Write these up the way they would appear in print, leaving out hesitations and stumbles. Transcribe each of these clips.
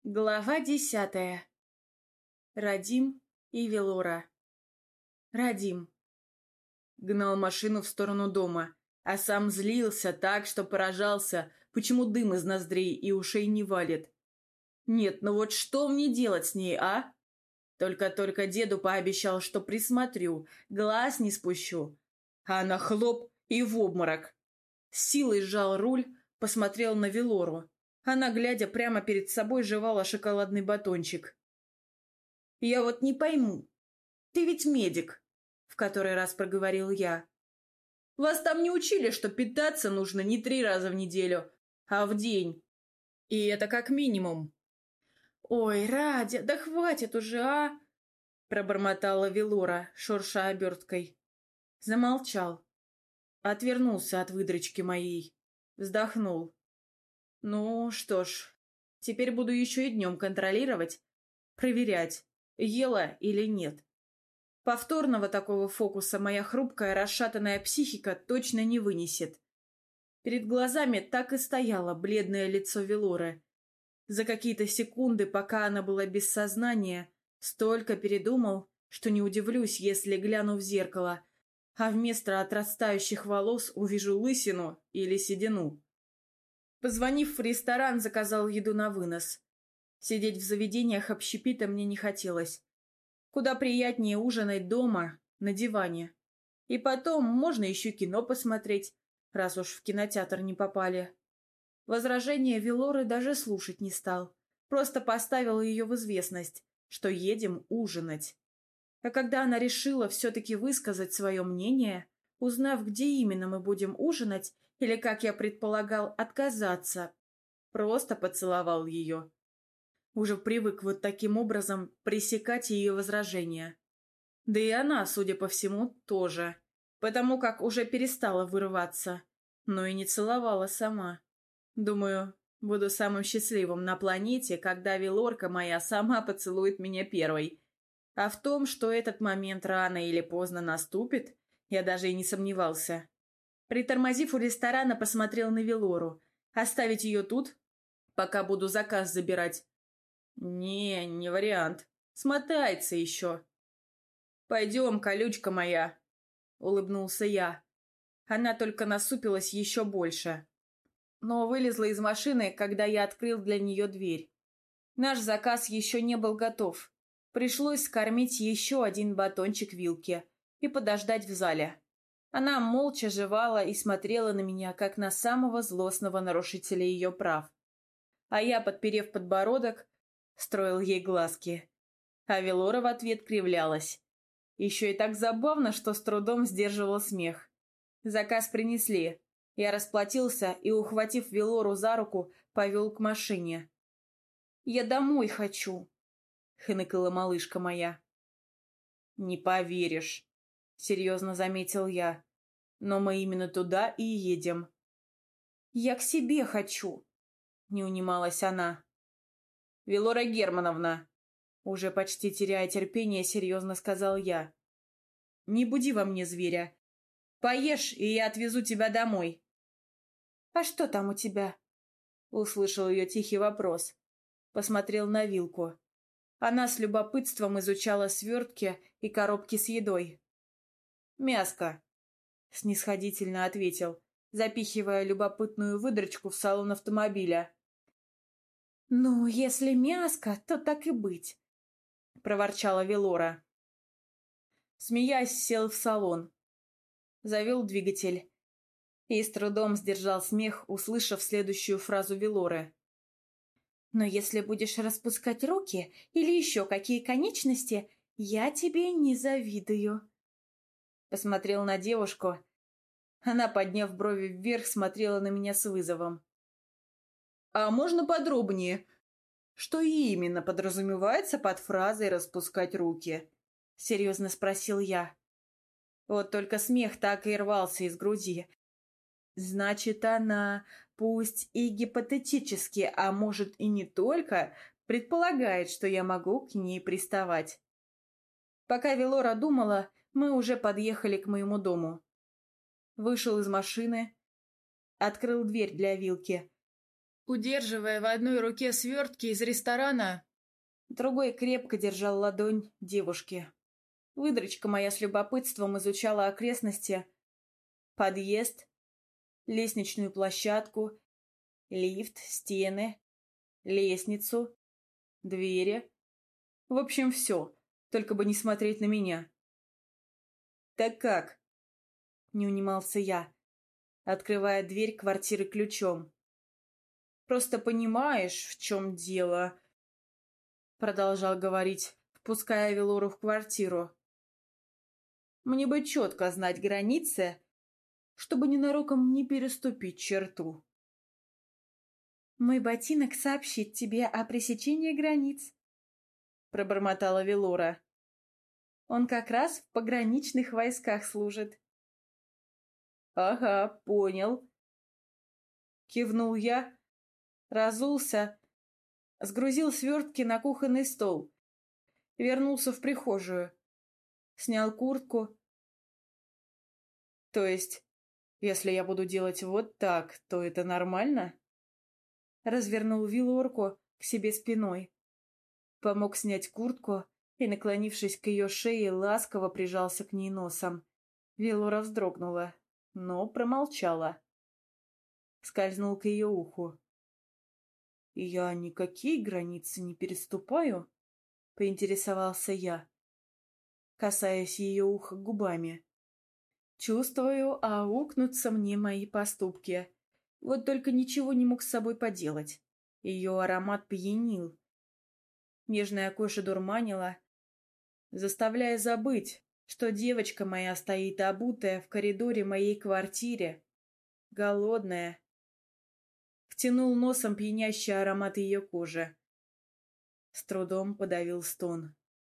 Глава 10. Радим и Велора. Радим. Гнал машину в сторону дома, а сам злился так, что поражался, почему дым из ноздрей и ушей не валит. Нет, ну вот что мне делать с ней, а? Только деду пообещал, что присмотрю, глаз не спущу. А она хлоп и в обморок. С силой сжал руль, посмотрел на Велору. Она, глядя прямо перед собой, жевала шоколадный батончик. «Я вот не пойму. Ты ведь медик», — в который раз проговорил я. «Вас там не учили, что питаться нужно не 3 раза в неделю, а в день. И это как минимум». «Ой, Радя, да хватит уже, а!» — пробормотала Велора, шурша оберткой. Замолчал. Отвернулся от выдрочки моей. Вздохнул. «Ну что ж, теперь буду еще и днем контролировать, проверять, ела или нет. Повторного такого фокуса моя хрупкая, расшатанная психика точно не вынесет». Перед глазами так и стояло бледное лицо Велоры. За какие-то секунды, пока она была без сознания, столько передумал, что не удивлюсь, если гляну в зеркало, а вместо отрастающих волос увижу лысину или седину. Позвонив в ресторан, заказал еду на вынос. Сидеть в заведениях общепита мне не хотелось. Куда приятнее ужинать дома, на диване. И потом можно еще кино посмотреть, раз уж в кинотеатр не попали. Возражения Велоры даже слушать не стал. Просто поставил ее в известность, что едем ужинать. А когда она решила все-таки высказать свое мнение, узнав, где именно мы будем ужинать, или, как я предполагал, отказаться, просто поцеловал ее. Уже привык вот таким образом пресекать ее возражения. Да и она, судя по всему, тоже, потому как уже перестала вырываться, но и не целовала сама. Думаю, буду самым счастливым на планете, когда Велорка моя сама поцелует меня первой. А в том, что этот момент рано или поздно наступит, я даже и не сомневался. Притормозив у ресторана, посмотрел на Велору. Оставить ее тут, пока буду заказ забирать? Не вариант. Смотается еще. «Пойдем, колючка моя», — улыбнулся я. Она только насупилась еще больше. Но вылезла из машины, когда я открыл для нее дверь. Наш заказ еще не был готов. Пришлось скормить еще один батончик Вилке и подождать в зале. Она молча жевала и смотрела на меня, как на самого злостного нарушителя ее прав. А я, подперев подбородок, строил ей глазки. А Велора в ответ кривлялась. Еще и так забавно, что с трудом сдерживал смех. Заказ принесли. Я расплатился и, ухватив Велору за руку, повел к машине. «Я домой хочу», — хныкала малышка моя. «Не поверишь», — серьезно заметил я. «Но мы именно туда и едем». «Я к себе хочу», — не унималась она. «Велора Германовна», — уже почти теряя терпение, серьезно сказал я. «Не буди во мне зверя. Поешь, и я отвезу тебя домой». «А что там у тебя?» — услышал ее тихий вопрос. Посмотрел на Вилку. Она с любопытством изучала свертки и коробки с едой. «Мяско», — снисходительно ответил, запихивая любопытную выдрочку в салон автомобиля. «Ну, если мяско, то так и быть», — проворчала Велора. Смеясь, сел в салон. Завел двигатель. И с трудом сдержал смех, услышав следующую фразу Велоры. «Но если будешь распускать руки или еще какие конечности, я тебе не завидую». Посмотрел на девушку. Она, подняв брови вверх, смотрела на меня с вызовом. «А можно подробнее? Что именно подразумевается под фразой «распускать руки»?» — серьезно спросил я. Вот только смех так и рвался из груди. Значит, она, пусть и гипотетически, а может и не только, предполагает, что я могу к ней приставать. Пока Велора думала, мы уже подъехали к моему дому. Вышел из машины, открыл дверь для Вилки. Удерживая в одной руке свертки из ресторана, другой крепко держал ладонь девушки. Выдрочка моя с любопытством изучала окрестности, подъезд, лестничную площадку, лифт, стены, лестницу, двери. В общем, все, только бы не смотреть на меня. «Так как?» — не унимался я, открывая дверь квартиры ключом. «Просто понимаешь, в чем дело», — продолжал говорить, впуская Велору в квартиру. «Мне бы четко знать границы, чтобы ненароком не переступить черту». «Мой ботинок сообщит тебе о пресечении границ», — пробормотала Велора. «Он как раз в пограничных войсках служит». «Ага, понял», — кивнул я, разулся, сгрузил свертки на кухонный стол, вернулся в прихожую, снял куртку. «То есть, если я буду делать вот так, то это нормально?» Развернул Вилорку к себе спиной, помог снять куртку и, наклонившись к ее шее, ласково прижался к ней носом. Вилора вздрогнула, но промолчала. Скользнул к ее уху. «Я никакие границы не переступаю?» — поинтересовался я, касаясь ее уха губами. «Чувствую, аукнутся мне мои поступки. Вот только ничего не мог с собой поделать. Ее аромат пьянил. Нежная кожа дурманила, заставляя забыть, что девочка моя стоит обутая в коридоре моей квартиры, голодная». Втянул носом пьянящий аромат ее кожи. С трудом подавил стон.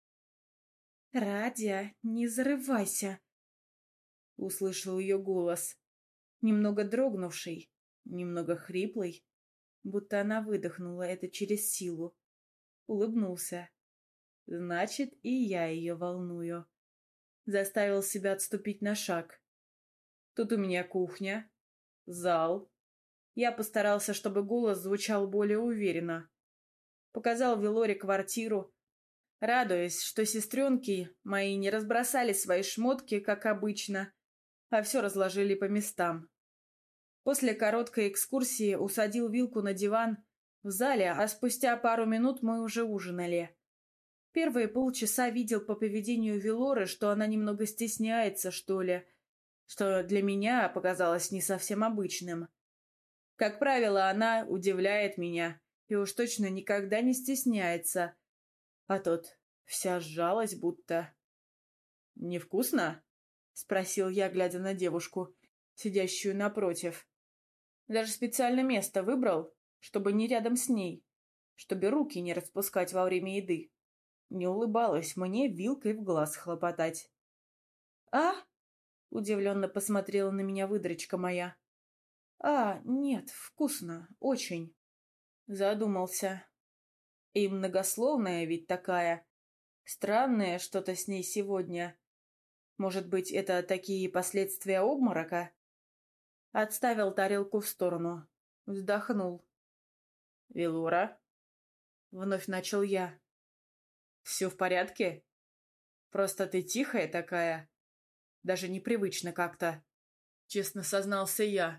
«Радя, не зарывайся!» Услышал ее голос, немного дрогнувший, немного хриплый, будто она выдохнула это через силу. Улыбнулся. Значит, и я ее волную. Заставил себя отступить на шаг. Тут у меня кухня, зал. Я постарался, чтобы голос звучал более уверенно. Показал Велоре квартиру, радуясь, что сестренки мои не разбросали свои шмотки, как обычно, а все разложили по местам. После короткой экскурсии усадил Вилку на диван в зале, а спустя пару минут мы уже ужинали. Первые полчаса видел по поведению Велоры, что она немного стесняется, что ли, что для меня показалось не совсем обычным. Как правило, она удивляет меня и уж точно никогда не стесняется. А тут вся сжалась будто. «Невкусно?» — спросил я, глядя на девушку, сидящую напротив. Даже специально место выбрал, чтобы не рядом с ней, чтобы руки не распускать во время еды. Не улыбалась мне вилкой в глаз хлопотать. «А?» — удивленно посмотрела на меня выдрочка моя. «А, нет, вкусно, очень». Задумался. И многословная ведь такая. Странное что-то с ней сегодня. Может быть, это такие последствия обморока? Отставил тарелку в сторону. Вздохнул. «Велора?» — вновь начал я. «Все в порядке? Просто ты тихая такая. Даже непривычно как-то», — честно сознался я.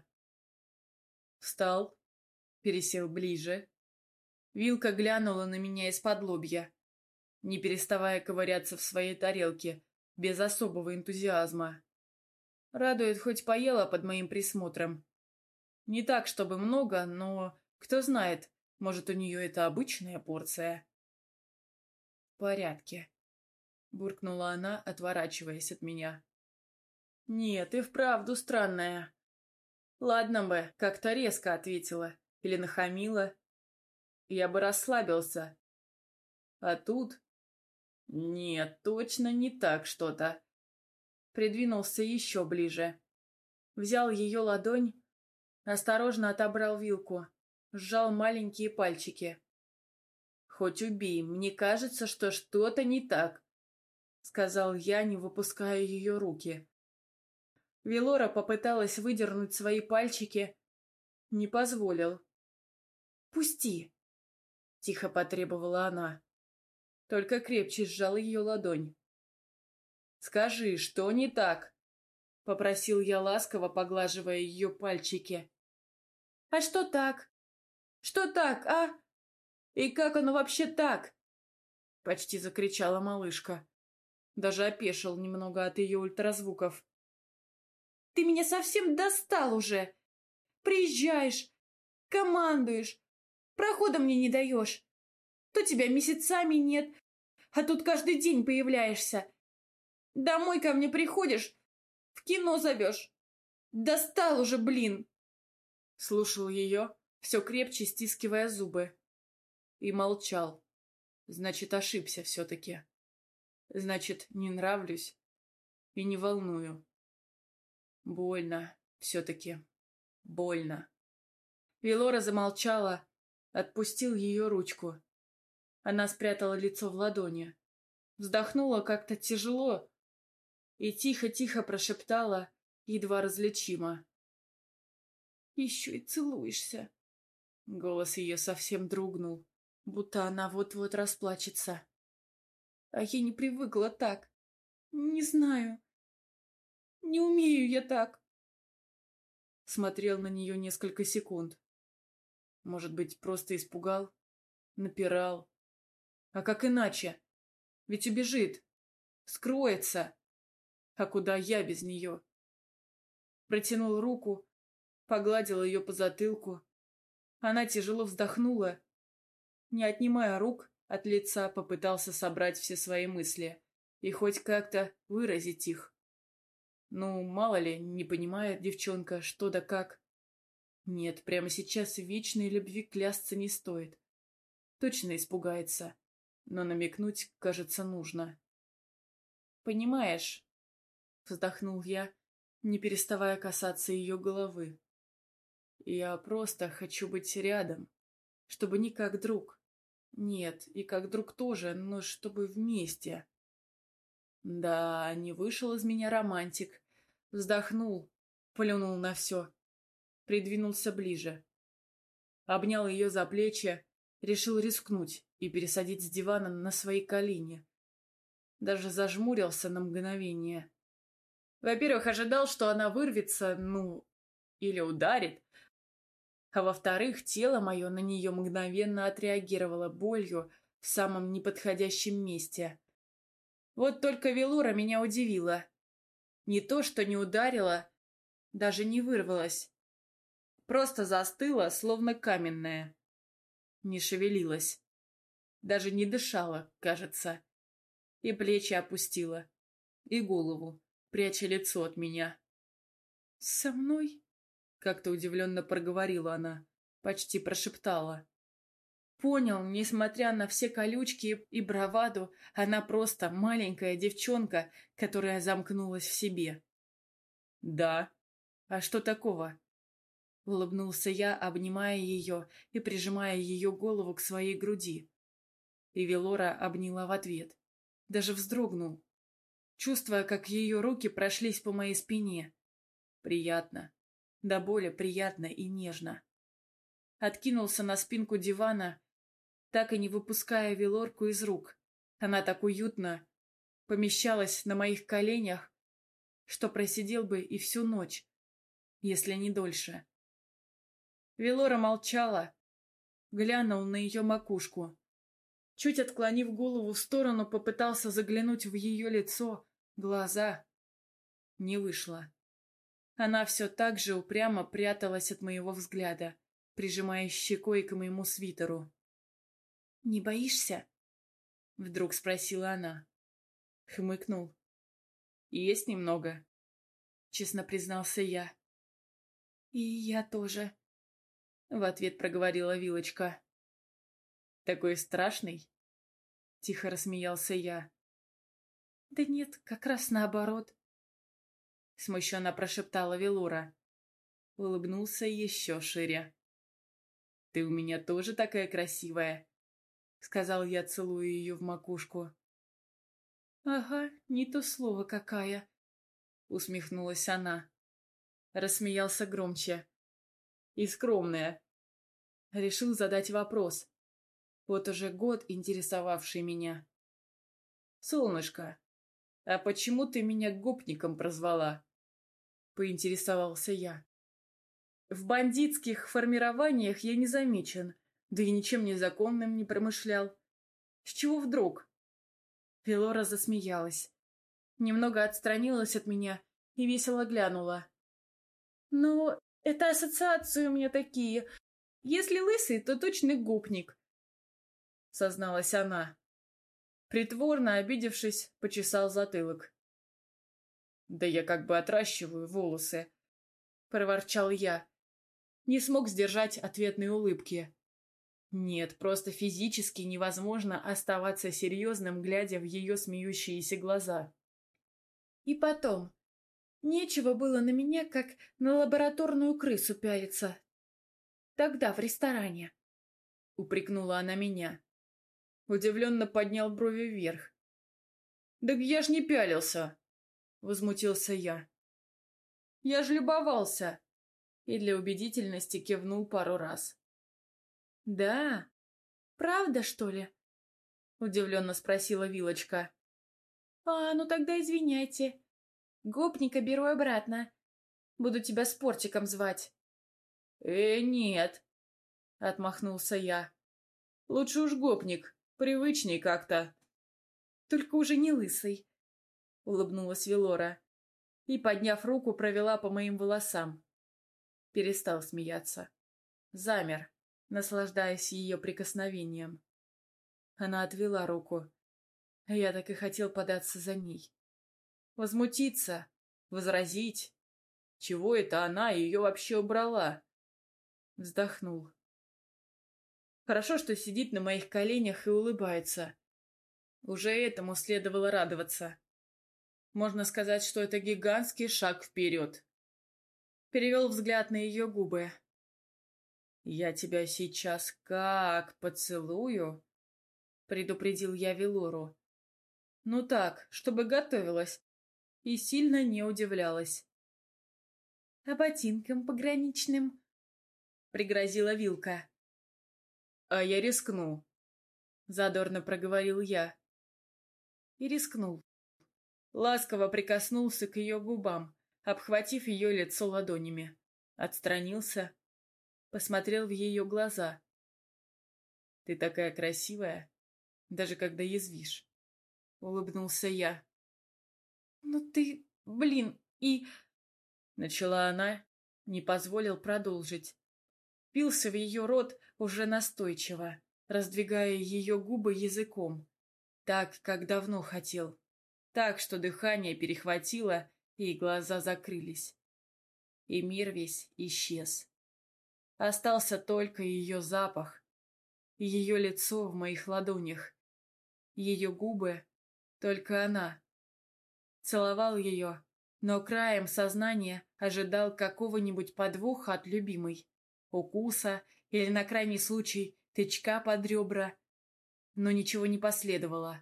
Встал, пересел ближе. Вилка глянула на меня из-под лобья, не переставая ковыряться в своей тарелке, без особого энтузиазма. Радует, хоть поела под моим присмотром. Не так, чтобы много, но, кто знает, может, у нее это обычная порция. «В порядке», — буркнула она, отворачиваясь от меня. «Нет, и вправду странная. Ладно бы, как-то резко ответила или нахамила. Я бы расслабился. А тут... Нет, точно не так что-то». Придвинулся еще ближе. Взял ее ладонь, осторожно отобрал вилку, сжал маленькие пальчики. «Хоть убей, мне кажется, что что-то не так», — сказал я, не выпуская ее руки. Велора попыталась выдернуть свои пальчики, не позволил. «Отпусти!» — тихо потребовала она. Только крепче сжал ее ладонь. «Скажи, что не так?» — попросил я ласково, поглаживая ее пальчики. «А что так? Что так, а? И как оно вообще так?» — почти закричала малышка. Даже опешил немного от ее ультразвуков. «Ты меня совсем достал уже! Приезжаешь, командуешь, прохода мне не даешь. То тебя месяцами нет, а тут каждый день появляешься. Домой ко мне приходишь, в кино зовешь. Достал уже, блин!» Слушал ее, все крепче стискивая зубы. И молчал. Значит, ошибся все-таки. Значит, не нравлюсь и не волную. Больно все-таки. Больно. Велора замолчала, отпустил ее ручку. Она спрятала лицо в ладони. Вздохнула как-то тяжело и тихо-тихо прошептала, едва различимо. «Еще и целуешься». Голос ее совсем дрогнул, будто она вот-вот расплачется. А я не привыкла так. Не знаю. Не умею я так. Смотрел на нее несколько секунд. Может быть, просто испугал? Напирал? А как иначе? Ведь убежит. Скроется. А куда я без нее? Протянул руку, погладил ее по затылку. Она тяжело вздохнула. Не отнимая рук от лица, попытался собрать все свои мысли и хоть как-то выразить их. Ну, мало ли, не понимает девчонка, что да как. Нет, прямо сейчас вечной любви клясться не стоит. Точно испугается, но намекнуть, кажется, нужно. «Понимаешь», — вздохнул я, не переставая касаться ее головы. «Я просто хочу быть рядом, чтобы не как друг. Нет, и как друг тоже, но чтобы вместе». Да, не вышел из меня романтик. Вздохнул, плюнул на все, придвинулся ближе. Обнял ее за плечи, решил рискнуть и пересадить с дивана на свои колени. Даже зажмурился на мгновение. Во-первых, ожидал, что она вырвется, ну, или ударит. А во-вторых, тело мое на нее мгновенно отреагировало болью в самом неподходящем месте. Вот только Велора меня удивила. Не то, что не ударила, даже не вырвалась. Просто застыла, словно каменная. Не шевелилась. Даже не дышала, кажется. И плечи опустила. И голову, пряча лицо от меня. «Со мной?» — как-то удивленно проговорила она. Почти прошептала. Понял, несмотря на все колючки и браваду, она просто маленькая девчонка, которая замкнулась в себе. «Да. А что такого?» Улыбнулся я, обнимая ее и прижимая ее голову к своей груди. И Велора обняла в ответ. Даже вздрогнул, чувствуя, как ее руки прошлись по моей спине. Приятно. До боли приятно и нежно. Откинулся на спинку дивана, так и не выпуская Велорку из рук. Она так уютно помещалась на моих коленях, что просидел бы и всю ночь, если не дольше. Велора молчала, глянул на ее макушку. Чуть отклонив голову в сторону, попытался заглянуть в ее лицо, глаза. Не вышло. Она все так же упрямо пряталась от моего взгляда, прижимая щекой к моему свитеру. «Не боишься?» — вдруг спросила она. Хмыкнул. «Есть немного», — честно признался я. «И я тоже», — в ответ проговорила Вилочка. «Такой страшный?» — тихо рассмеялся я. «Да нет, как раз наоборот», — смущенно прошептала Велора. Улыбнулся еще шире. «Ты у меня тоже такая красивая», — сказал я, целуя ее в макушку. «Ага, не то слово какая», — усмехнулась она. Рассмеялся громче. «И скромная». решил задать вопрос, вот уже год интересовавший меня. «Солнышко, а почему ты меня гопником прозвала?» — поинтересовался я. «В бандитских формированиях я не замечен, да и ничем незаконным не промышлял. С чего вдруг?» Велора засмеялась, немного отстранилась от меня и весело глянула. «Ну, это ассоциации у меня такие. Если лысый, то точно гопник», — созналась она. Притворно обидевшись, почесал затылок. «Да я как бы отращиваю волосы», — проворчал я. Не смог сдержать ответной улыбки. Нет, просто физически невозможно оставаться серьезным, глядя в ее смеющиеся глаза. И потом, нечего было на меня, как на лабораторную крысу пялиться. Тогда в ресторане. Упрекнула она меня. Удивленно поднял брови вверх. «Так я ж не пялился!» Возмутился я. «Я ж любовался!» И для убедительности кивнул пару раз. «Да? Правда, что ли?» Удивленно спросила Вилочка. «А, ну тогда извиняйте. Гопника беру обратно. Буду тебя спортиком звать». Нет!» — отмахнулся я. «Лучше уж гопник, привычней как-то». «Только уже не лысый», — улыбнулась Велора и, подняв руку, провела по моим волосам. Перестал смеяться. Замер, наслаждаясь ее прикосновением. Она отвела руку, а я так и хотел податься за ней. Возмутиться, возразить. Чего это она ее вообще убрала? Вздохнул. Хорошо, что сидит на моих коленях и улыбается. Уже этому следовало радоваться. Можно сказать, что это гигантский шаг вперед. Перевел взгляд на ее губы. «Я тебя сейчас как поцелую?» — предупредил я Велору. Ну так, чтобы готовилась и сильно не удивлялась. «А ботинком пограничным?» — пригрозила Вилка. «А я рискну», — задорно проговорил я. И рискнул. Ласково прикоснулся к ее губам, обхватив ее лицо ладонями. Отстранился, посмотрел в ее глаза. «Ты такая красивая, даже когда язвишь», — улыбнулся я. «Ну ты, блин, и...» — начала она, не позволил продолжить. Пился в ее рот уже настойчиво, раздвигая ее губы языком. Так, как давно хотел. Так, что дыхание перехватило, и глаза закрылись. И мир весь исчез. Остался только ее запах, ее лицо в моих ладонях, ее губы, только она. Целовал ее, но краем сознания ожидал какого-нибудь подвоха от любимой, укуса или, на крайний случай, тычка под ребра, но ничего не последовало.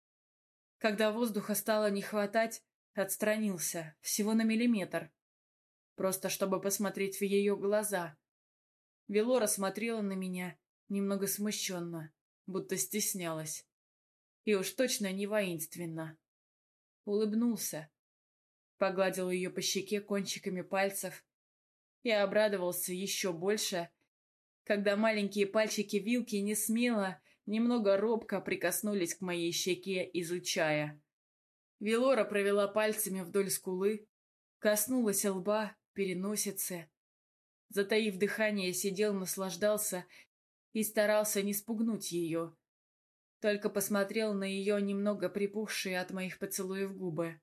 Когда воздуха стало не хватать, отстранился, всего на миллиметр, просто чтобы посмотреть в ее глаза. Велора смотрела на меня немного смущенно, будто стеснялась. И уж точно не воинственно. Улыбнулся, погладил ее по щеке кончиками пальцев и обрадовался еще больше, когда маленькие пальчики вилки несмело, немного робко прикоснулись к моей щеке, изучая. Велора провела пальцами вдоль скулы, коснулась лба, переносицы. Затаив дыхание, сидел, наслаждался и старался не спугнуть ее. Только посмотрел на ее немного припухшие от моих поцелуев губы.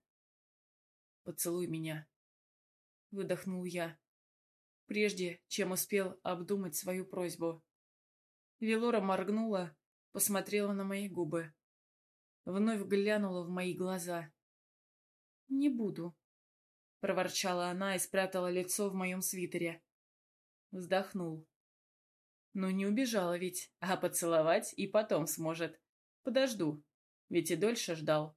«Поцелуй меня», — выдохнул я, прежде чем успел обдумать свою просьбу. Велора моргнула, посмотрела на мои губы. Вновь глянула в мои глаза. «Не буду», — проворчала она и спрятала лицо в моем свитере. Вздохнул. «Ну не убежала ведь, а поцеловать и потом сможет. Подожду, ведь и дольше ждал».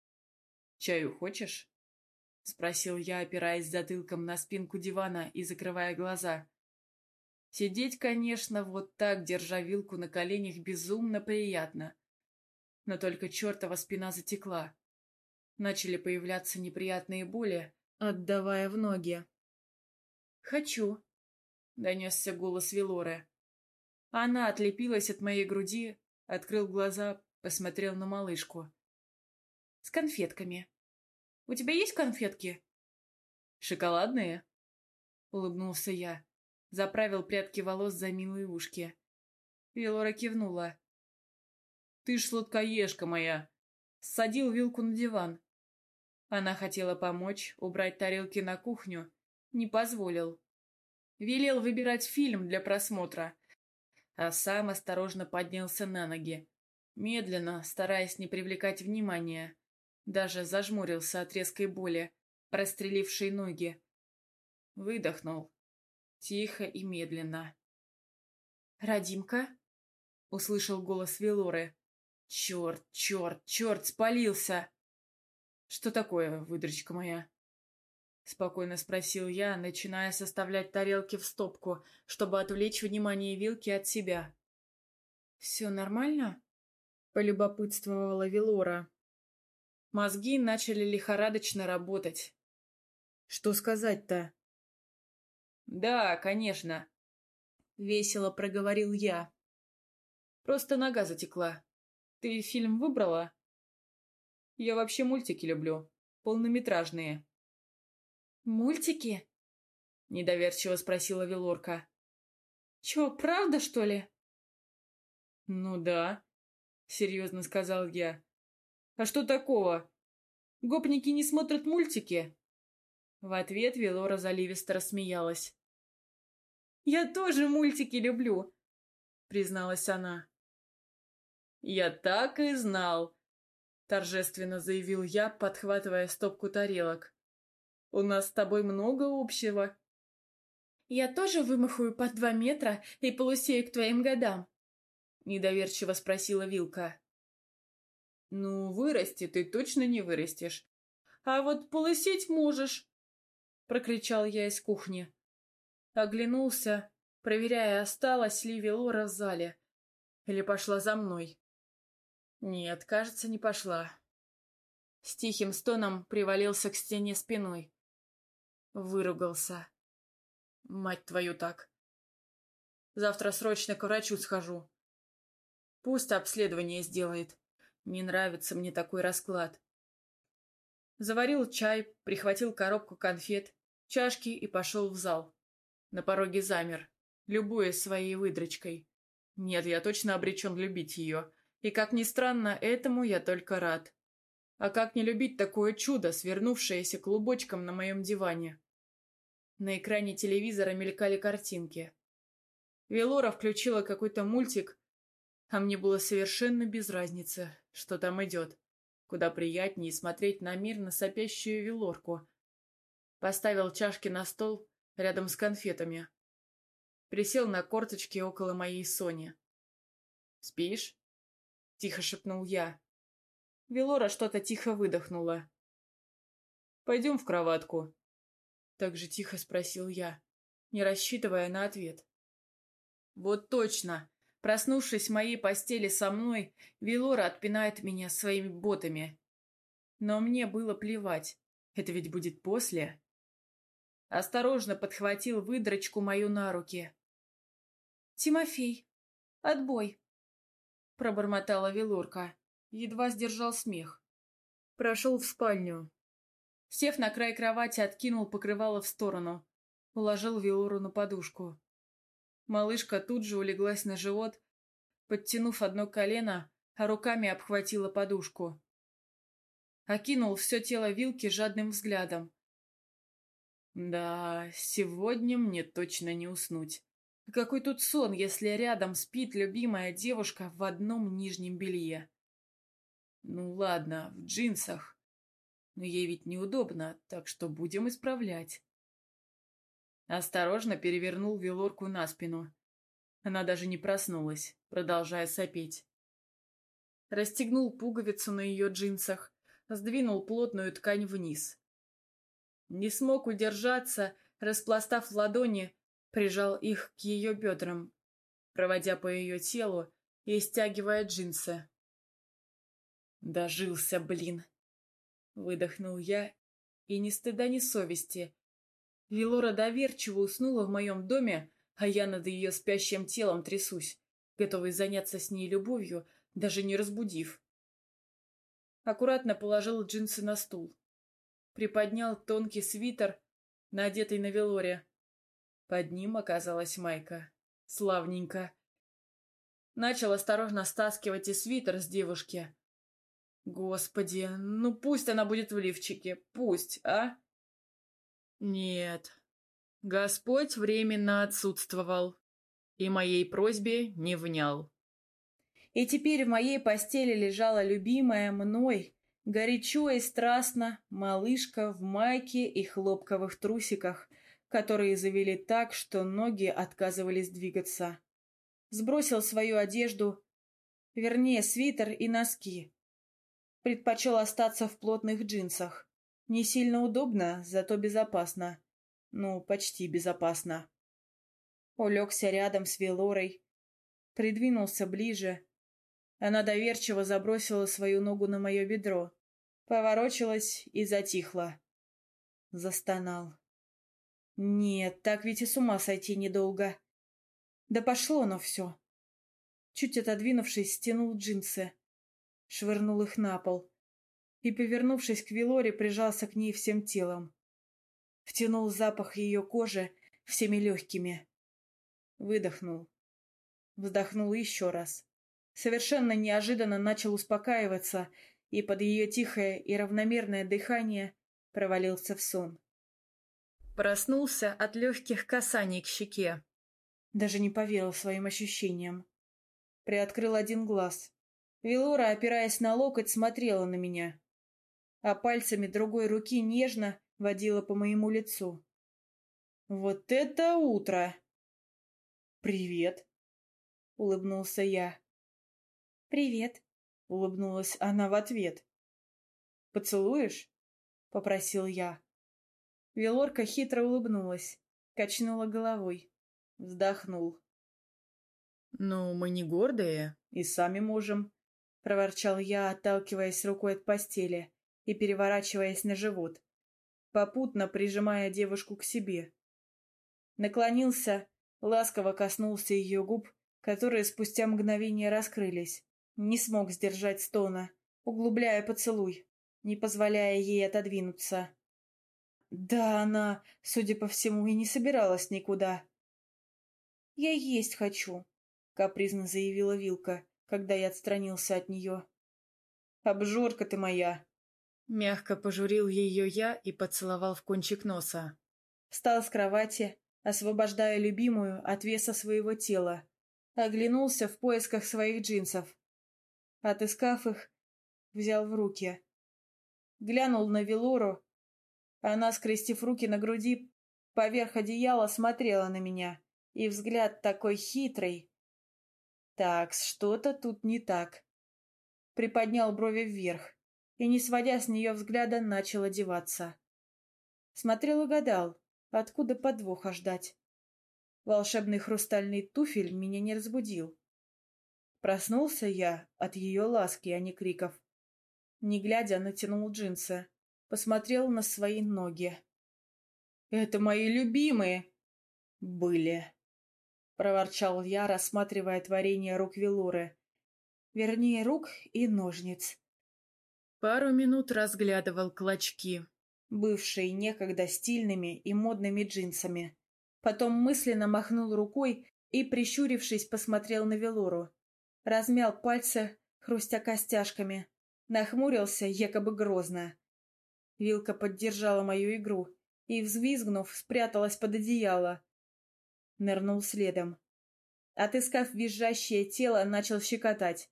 «Чаю хочешь?» — спросил я, опираясь затылком на спинку дивана и закрывая глаза. Сидеть, конечно, вот так, держа вилку на коленях, безумно приятно. Но только чертова спина затекла. Начали появляться неприятные боли, отдавая в ноги. «Хочу», — донесся голос Велоры. Она отлепилась от моей груди, открыл глаза, посмотрел на малышку. «С конфетками. У тебя есть конфетки?» «Шоколадные?» — улыбнулся я. Заправил прядки волос за милые ушки. Велора кивнула. «Ты ж сладкоежка моя!» Ссадил вилку на диван. Она хотела помочь, убрать тарелки на кухню. Не позволил. Велел выбирать фильм для просмотра. А сам осторожно поднялся на ноги. Медленно, стараясь не привлекать внимания. Даже зажмурился от резкой боли, прострелившей ноги. Выдохнул. Тихо и медленно. «Радимка?» — услышал голос Велоры. «Черт, черт, черт, спалился!» «Что такое, выдрочка моя?» — спокойно спросил я, начиная составлять тарелки в стопку, чтобы отвлечь внимание вилки от себя. «Все нормально?» — полюбопытствовала Велора. Мозги начали лихорадочно работать. «Что сказать-то?» «Да, конечно», — весело проговорил я. «Просто нога затекла. Ты фильм выбрала?» «Я вообще мультики люблю. Полнометражные». «Мультики?» — недоверчиво спросила Велорка. «Чё, правда, что ли?» «Ну да», — серьезно сказал я. «А что такого? Гопники не смотрят мультики?» В ответ Велора заливисто рассмеялась. «Я тоже мультики люблю», — призналась она. «Я так и знал», — торжественно заявил я, подхватывая стопку тарелок. «У нас с тобой много общего». «Я тоже вымахаю под 2 метра и полысею к твоим годам?» — недоверчиво спросила Вилка. «Ну, вырасти ты точно не вырастешь. А вот полысеть можешь», — прокричал я из кухни. Оглянулся, проверяя, осталась ли Велора в зале. Или пошла за мной. Нет, кажется, не пошла. С тихим стоном привалился к стене спиной. Выругался. Мать твою так. Завтра срочно к врачу схожу. Пусть обследование сделает. Не нравится мне такой расклад. Заварил чай, прихватил коробку конфет, чашки и пошел в зал. На пороге замер, любуясь своей выдрочкой. Нет, я точно обречен любить ее. И, как ни странно, этому я только рад. А как не любить такое чудо, свернувшееся клубочком на моем диване? На экране телевизора мелькали картинки. Велора включила какой-то мультик, а мне было совершенно без разницы, что там идет. Куда приятнее смотреть на мирно сопящую Велорку. Поставил чашки на стол рядом с конфетами. Присел на корточки около моей Сони. «Спишь?» — тихо шепнул я. Велора что-то тихо выдохнула. «Пойдем в кроватку?» Так же тихо спросил я, не рассчитывая на ответ. Вот точно! Проснувшись в моей постели со мной, Велора отпинает меня своими ботами. Но мне было плевать. Это ведь будет после. Осторожно подхватил выдрочку мою на руки. «Тимофей, отбой!» Пробормотала Велорка. Едва сдержал смех. Прошел в спальню. Сев на край кровати, откинул покрывало в сторону. Уложил Велору на подушку. Малышка тут же улеглась на живот, подтянув одно колено, а руками обхватила подушку. Окинул все тело Вилки жадным взглядом. Да, сегодня мне точно не уснуть. Какой тут сон, если рядом спит любимая девушка в одном нижнем белье? Ну ладно, в джинсах. Но ей ведь неудобно, так что будем исправлять. Осторожно перевернул Велорку на спину. Она даже не проснулась, продолжая сопеть. Расстегнул пуговицу на ее джинсах, сдвинул плотную ткань вниз. Не смог удержаться, распластав ладони, прижал их к ее бедрам, проводя по ее телу и стягивая джинсы. «Дожился, блин!» — выдохнул я, и ни стыда, ни совести. Велора доверчиво уснула в моем доме, а я над ее спящим телом трясусь, готовый заняться с ней любовью, даже не разбудив. Аккуратно положил джинсы на стул. Приподнял тонкий свитер, надетый на Велоре. Под ним оказалась майка. Славненько. Начал осторожно стаскивать и свитер с девушки. Господи, ну пусть она будет в лифчике, пусть, а? Нет. Господь временно отсутствовал и моей просьбе не внял. И теперь в моей постели лежала любимая мной, горячо и страстно, малышка в майке и хлопковых трусиках, которые завели так, что ноги отказывались двигаться. Сбросил свою одежду, вернее, свитер и носки. Предпочел остаться в плотных джинсах. Не сильно удобно, зато безопасно. Ну, почти безопасно. Улегся рядом с Велорой, придвинулся ближе. Она доверчиво забросила свою ногу на мое бедро, поворочилась и затихла. Застонал. Нет, так ведь и с ума сойти недолго. Да пошло оно все. Чуть отодвинувшись, стянул джинсы, швырнул их на пол и, повернувшись к Велоре, прижался к ней всем телом. Втянул запах ее кожи всеми легкими. Выдохнул. Вздохнул еще раз. Совершенно неожиданно начал успокаиваться и под ее тихое и равномерное дыхание провалился в сон. Проснулся от легких касаний к щеке. Даже не поверил своим ощущениям. Приоткрыл один глаз. Велора, опираясь на локоть, смотрела на меня, а пальцами другой руки нежно водила по моему лицу. «Вот это утро!» «Привет!» — улыбнулся я. «Привет!» — улыбнулась она в ответ. «Поцелуешь?» — попросил я. Велорка хитро улыбнулась, качнула головой, вздохнул. «Ну, мы не гордые и сами можем», — проворчал я, отталкиваясь рукой от постели и переворачиваясь на живот, попутно прижимая девушку к себе. Наклонился, ласково коснулся ее губ, которые спустя мгновение раскрылись. Не смог сдержать стона, углубляя поцелуй, не позволяя ей отодвинуться. Да она, судя по всему, и не собиралась никуда. «Я есть хочу», — капризно заявила Вилка, когда я отстранился от нее. «Обжорка ты моя!» Мягко пожурил ее я и поцеловал в кончик носа. Встал с кровати, освобождая любимую от веса своего тела. Оглянулся в поисках своих джинсов. Отыскав их, взял в руки. Глянул на Велору. Она, скрестив руки на груди, поверх одеяла смотрела на меня. И взгляд такой хитрый. Так, что-то тут не так. Приподнял брови вверх и, не сводя с нее взгляда, начал одеваться. Смотрел и гадал, откуда подвоха ждать. Волшебный хрустальный туфель меня не разбудил. Проснулся я от ее ласки, а не криков. Не глядя, натянул джинсы, посмотрел на свои ноги. «Это мои любимые!» «Были!» — проворчал я, рассматривая творение рук Велоры. Вернее, рук и ножниц. Пару минут разглядывал клочки, бывшие некогда стильными и модными джинсами. Потом мысленно махнул рукой и, прищурившись, посмотрел на Велору. Размял пальцы, хрустя костяшками. Нахмурился, якобы грозно. Вилка поддержала мою игру и, взвизгнув, спряталась под одеяло. Нырнул следом. Отыскав визжащее тело, начал щекотать.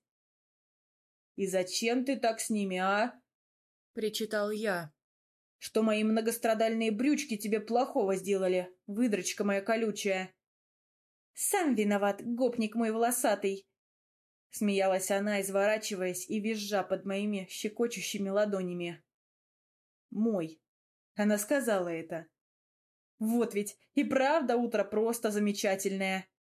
«И зачем ты так с ними, а?» — причитал я. «Что мои многострадальные брючки тебе плохого сделали, выдрочка моя колючая?» «Сам виноват, гопник мой волосатый!» Смеялась она, изворачиваясь и визжа под моими щекочущими ладонями. «Мой!» Она сказала это. Вот ведь и правда утро просто замечательное.